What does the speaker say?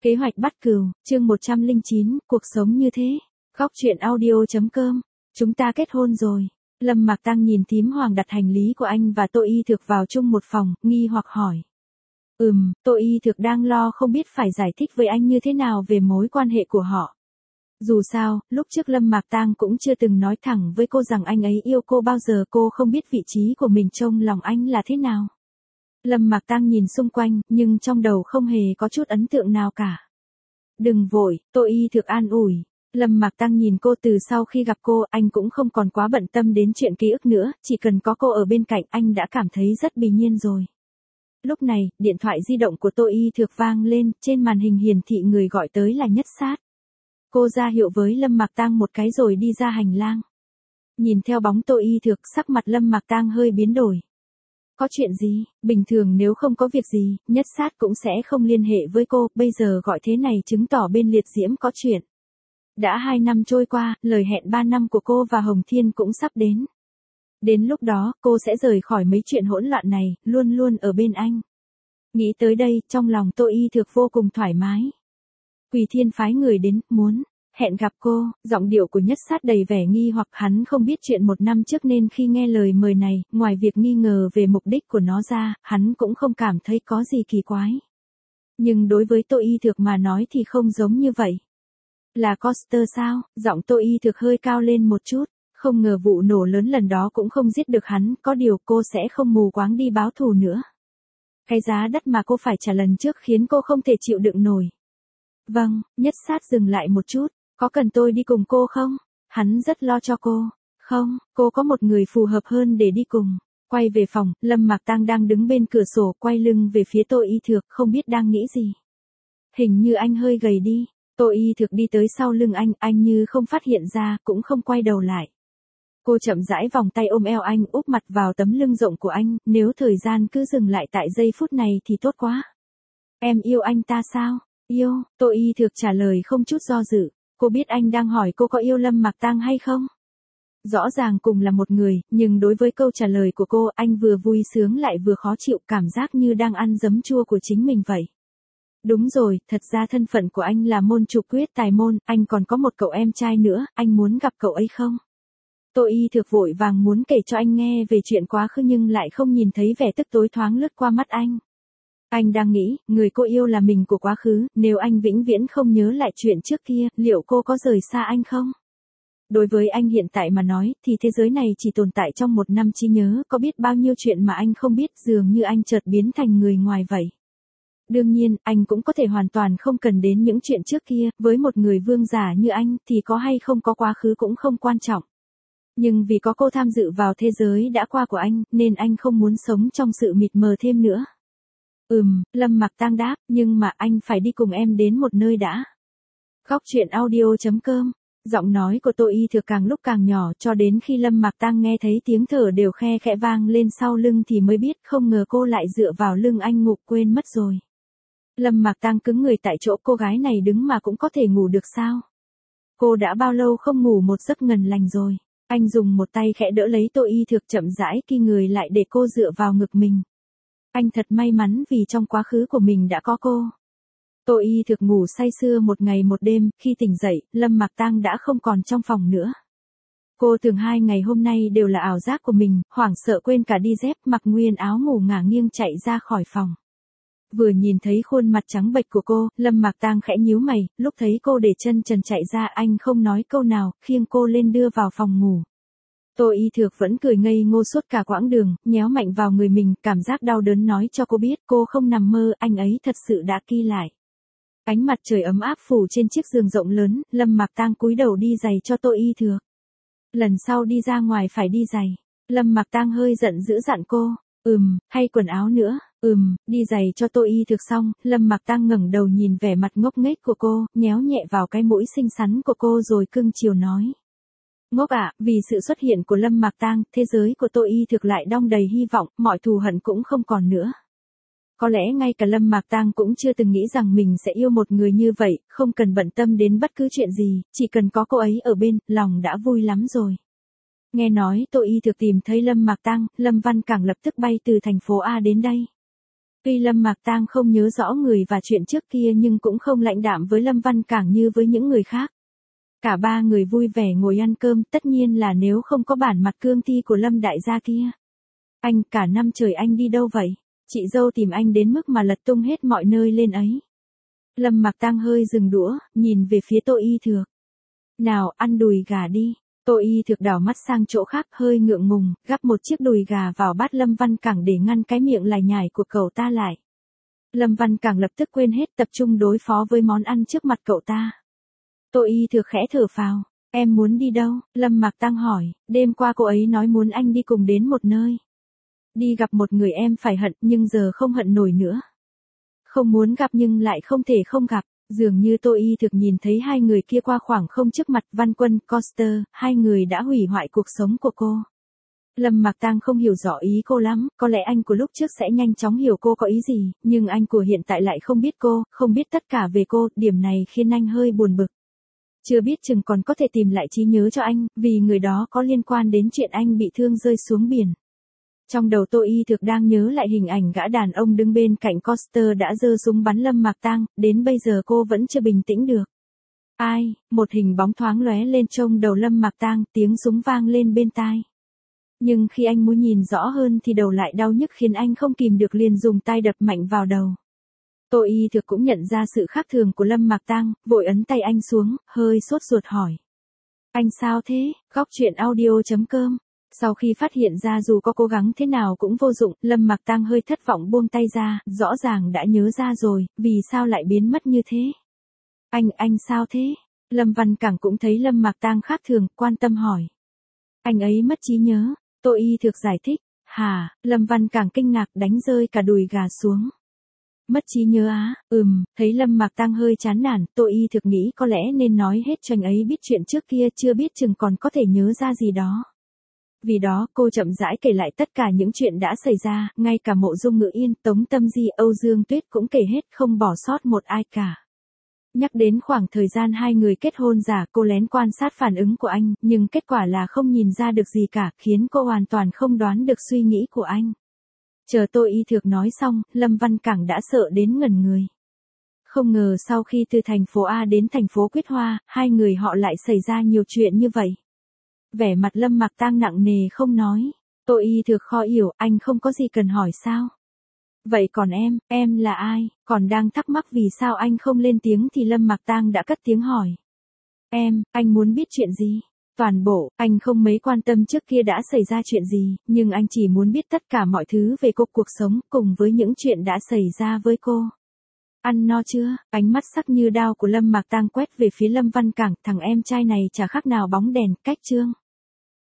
Kế hoạch bắt cừu, chương 109, cuộc sống như thế. Góc truyện audio.com. Chúng ta kết hôn rồi. Lâm Mạc Tăng nhìn thím Hoàng đặt hành lý của anh và Tô Y Thực vào chung một phòng, nghi hoặc hỏi. Tô Y Thực đang lo không biết phải giải thích với anh như thế nào về mối quan hệ của họ. Dù sao, lúc trước Lâm Mạc Tăng cũng chưa từng nói thẳng với cô rằng anh ấy yêu cô bao giờ, cô không biết vị trí của mình trong lòng anh là thế nào. Lâm Mạc Tăng nhìn xung quanh, nhưng trong đầu không hề có chút ấn tượng nào cả. Đừng vội, Tô Y Thực an ủi. Lâm Mạc Tăng nhìn cô. Từ sau khi gặp cô, anh cũng không còn quá bận tâm đến chuyện ký ức nữa, chỉ cần có cô ở bên cạnh anh đã cảm thấy rất bình yên rồi. Lúc này, điện thoại di động của Tô Y Thực vang lên, trên màn hình hiển thị người gọi tới là Nhất Sát. Cô ra hiệu với Lâm Mạc Tăng một cái rồi đi ra hành lang. Nhìn theo bóng Tô Y Thực, sắc mặt Lâm Mạc Tăng hơi biến đổi. Có chuyện gì? Bình thường nếu không có việc gì, Nhất Sát cũng sẽ không liên hệ với cô, bây giờ gọi thế này chứng tỏ bên Liệt Diễm có chuyện. Đã 2 năm trôi qua, lời hẹn 3 năm của cô và Hồng Thiên cũng sắp đến. Đến lúc đó, cô sẽ rời khỏi mấy chuyện hỗn loạn này, luôn luôn ở bên anh. Nghĩ tới đây, trong lòng Tô Y Thực vô cùng thoải mái. Quỳ Thiên phái người đến, muốn hẹn gặp cô. Giọng điệu của Nhất Sát đầy vẻ nghi hoặc, hắn không biết chuyện 1 năm trước nên khi nghe lời mời này, ngoài việc nghi ngờ về mục đích của nó ra, hắn cũng không cảm thấy có gì kỳ quái. Nhưng đối với Tô Y Thực mà nói thì không giống như vậy. Là Coster sao? Giọng Tô Y Thực hơi cao lên một chút. Không ngờ vụ nổ lớn lần đó cũng không giết được hắn, có điều cô sẽ không mù quáng đi báo thù nữa. Cái giá đắt mà cô phải trả lần trước khiến cô không thể chịu đựng nổi. Vâng, Nhất Sát dừng lại một chút. Có cần tôi đi cùng cô không? Hắn rất lo cho cô. Không, cô có một người phù hợp hơn để đi cùng. Quay về phòng, Lâm Mạc Tăng đang đứng bên cửa sổ, quay lưng về phía Tô Y Thực, không biết đang nghĩ gì. Hình như anh hơi gầy đi. Tô Y Thực đi tới sau lưng anh như không phát hiện ra, cũng không quay đầu lại. Cô chậm rãi vòng tay ôm eo anh, úp mặt vào tấm lưng rộng của anh, nếu thời gian cứ dừng lại tại giây phút này thì tốt quá. Em yêu anh ta sao? Yêu, Tô Y Thực trả lời không chút do dự. Cô biết anh đang hỏi cô có yêu Lâm Mạc Tăng hay không? Rõ ràng cùng là một người, nhưng đối với câu trả lời của cô, anh vừa vui sướng lại vừa khó chịu, cảm giác như đang ăn giấm chua của chính mình vậy. Đúng rồi, thật ra thân phận của anh là môn chủ quyết tài môn, anh còn có một cậu em trai nữa, anh muốn gặp cậu ấy không? Tô Y Thực vội vàng muốn kể cho anh nghe về chuyện quá khứ nhưng lại không nhìn thấy vẻ tức tối thoáng lướt qua mắt anh. Anh đang nghĩ, người cô yêu là mình của quá khứ, nếu anh vĩnh viễn không nhớ lại chuyện trước kia, liệu cô có rời xa anh không? Đối với anh hiện tại mà nói, thì thế giới này chỉ tồn tại trong 1 năm trí nhớ, có biết bao nhiêu chuyện mà anh không biết, dường như anh chợt biến thành người ngoài vậy. Đương nhiên, anh cũng có thể hoàn toàn không cần đến những chuyện trước kia, với một người vương giả như anh, thì có hay không có quá khứ cũng không quan trọng. Nhưng vì có cô tham dự vào thế giới đã qua của anh, nên anh không muốn sống trong sự mịt mờ thêm nữa. Lâm Mạc Tăng đáp, nhưng mà anh phải đi cùng em đến một nơi đã. Góc truyện audio.com. Giọng nói của Tô Y Thực càng lúc càng nhỏ cho đến khi Lâm Mạc Tăng nghe thấy tiếng thở đều khe khẽ vang lên sau lưng thì mới biết không ngờ cô lại dựa vào lưng anh ngủ quên mất rồi. Lâm Mạc Tăng cứng người tại chỗ, cô gái này đứng mà cũng có thể ngủ được sao? Cô đã bao lâu không ngủ một giấc ngon lành rồi? Anh dùng một tay khẽ đỡ lấy Tô Y Thực chậm rãi ki người lại để cô dựa vào ngực mình. Anh thật may mắn vì trong quá khứ của mình đã có cô. Tô Y Thực ngủ say sưa một ngày một đêm, khi tỉnh dậy, Lâm Mạc Tăng đã không còn trong phòng nữa. Cô tưởng 2 ngày hôm nay đều là ảo giác của mình, hoảng sợ quên cả đi dép, mặc nguyên áo ngủ ngả nghiêng chạy ra khỏi phòng. Vừa nhìn thấy khuôn mặt trắng bệch của cô, Lâm Mạc Tăng khẽ nhíu mày, lúc thấy cô để chân trần chạy ra anh không nói câu nào, khiêng cô lên đưa vào phòng ngủ. Tô Y Thực vẫn cười ngây ngô suốt cả quãng đường, nhéo mạnh vào người mình, cảm giác đau đớn nói cho cô biết cô không nằm mơ, anh ấy thật sự đã ki lại. Ánh mặt trời ấm áp phủ trên chiếc giường rộng lớn, Lâm Mạc Tăng cúi đầu đi giày cho Tô Y Thực. Lần sau đi ra ngoài phải đi giày. Lâm Mạc Tăng hơi giận dữ dặn cô. Hay quần áo nữa. Đi giày cho Tô Y Thực xong, Lâm Mạc Tăng ngẩng đầu nhìn vẻ mặt ngốc nghếch của cô, nhéo nhẹ vào cái mũi xinh xắn của cô rồi cưng chiều nói. Ngốc ạ, vì sự xuất hiện của Lâm Mạc Tăng, thế giới của Tô Y Thực lại đong đầy hy vọng, mọi thù hận cũng không còn nữa. Có lẽ ngay cả Lâm Mạc Tăng cũng chưa từng nghĩ rằng mình sẽ yêu một người như vậy, không cần bận tâm đến bất cứ chuyện gì, chỉ cần có cô ấy ở bên, lòng đã vui lắm rồi. Nghe nói Tô Y Thực tìm thấy Lâm Mạc Tăng, Lâm Văn Cảng lập tức bay từ thành phố A đến đây. Tuy Lâm Mạc Tang không nhớ rõ người và chuyện trước kia nhưng cũng không lãnh đạm với Lâm Văn Cảng như với những người khác. Cả ba người vui vẻ ngồi ăn cơm, tất nhiên là nếu không có bản mặt cương thi của Lâm đại gia kia. Anh, cả năm trời anh đi đâu vậy? Chị dâu tìm anh đến mức mà lật tung hết mọi nơi lên ấy. Lâm Mạc Tang hơi dừng đũa, nhìn về phía Tô Y Thược. Nào, ăn đùi gà đi. Tô Y Thược đảo mắt sang chỗ khác hơi ngượng ngùng, gắp một chiếc đùi gà vào bát Lâm Văn Cảng để ngăn cái miệng lải nhải của cậu ta lại. Lâm Văn Cảng lập tức quên hết, tập trung đối phó với món ăn trước mặt cậu ta. Tô Y Thược khẽ thở phào. Em muốn đi đâu? Lâm Mạc Tang hỏi. Đêm qua cô ấy nói muốn anh đi cùng đến một nơi. Đi gặp một người em phải hận nhưng giờ không hận nổi nữa. Không muốn gặp nhưng lại không thể không gặp. Dường như Tô Y Thực nhìn thấy hai người kia qua khoảng không trước mặt. Văn Quân, Coster, hai người đã hủy hoại cuộc sống của cô. Lâm Mạc Tang không hiểu rõ ý cô lắm, có lẽ anh của lúc trước sẽ nhanh chóng hiểu cô có ý gì, nhưng anh của hiện tại lại không biết cô, không biết tất cả về cô, điểm này khiến anh hơi buồn bực. Chưa biết chừng còn có thể tìm lại trí nhớ cho anh, vì người đó có liên quan đến chuyện anh bị thương rơi xuống biển. Trong đầu Tô Y Thực đang nhớ lại hình ảnh gã đàn ông đứng bên cạnh Coster đã giơ súng bắn Lâm Mạc Tang, đến bây giờ cô vẫn chưa bình tĩnh được. Ai, một hình bóng thoáng lóe lên trong đầu Lâm Mạc Tang, tiếng súng vang lên bên tai. Nhưng khi anh muốn nhìn rõ hơn thì đầu lại đau nhức khiến anh không kìm được liền dùng tay đập mạnh vào đầu. Tô Y Thực cũng nhận ra sự khác thường của Lâm Mạc Tang, vội ấn tay anh xuống, hơi sốt ruột hỏi. Anh sao thế? Góc truyện audio.com. Sau khi phát hiện ra dù có cố gắng thế nào cũng vô dụng, Lâm Mạc Tang hơi thất vọng buông tay ra, rõ ràng đã nhớ ra rồi, vì sao lại biến mất như thế? Anh sao thế? Lâm Văn Cảng cũng thấy Lâm Mạc Tang khác thường, quan tâm hỏi. Anh ấy mất trí nhớ, Tô Y Thực giải thích. Hả? Lâm Văn Cảng kinh ngạc đánh rơi cả đùi gà xuống. Mất trí nhớ á? Thấy Lâm Mạc Tang hơi chán nản, Tô Y Thực nghĩ có lẽ nên nói hết cho anh ấy biết chuyện trước kia, chưa biết chừng còn có thể nhớ ra gì đó. Vì đó, cô chậm rãi kể lại tất cả những chuyện đã xảy ra, ngay cả Mộ Dung Ngự Yên, Tống Tâm Di, Âu Dương Tuyết cũng kể hết, không bỏ sót một ai cả. Nhắc đến khoảng thời gian hai người kết hôn giả, cô lén quan sát phản ứng của anh, nhưng kết quả là không nhìn ra được gì cả, khiến cô hoàn toàn không đoán được suy nghĩ của anh. Chờ Tô Y Thực nói xong, Lâm Văn Cảng đã sợ đến ngẩn người. Không ngờ sau khi từ thành phố A đến thành phố Quyết Hoa, hai người họ lại xảy ra nhiều chuyện như vậy. Vẻ mặt Lâm Mạc Tang nặng nề không nói. Tô Y Thực khó hiểu, anh không có gì cần hỏi sao? Vậy còn em là ai? Còn đang thắc mắc vì sao anh không lên tiếng thì Lâm Mạc Tang đã cất tiếng hỏi. Anh muốn biết chuyện gì? Toàn bộ, anh không mấy quan tâm trước kia đã xảy ra chuyện gì, nhưng anh chỉ muốn biết tất cả mọi thứ về cuộc sống, cùng với những chuyện đã xảy ra với cô. Ăn no chưa? Ánh mắt sắc như đao của Lâm Mạc Tang quét về phía Lâm Văn Cảng, thằng em trai này chả khác nào bóng đèn, cách trương.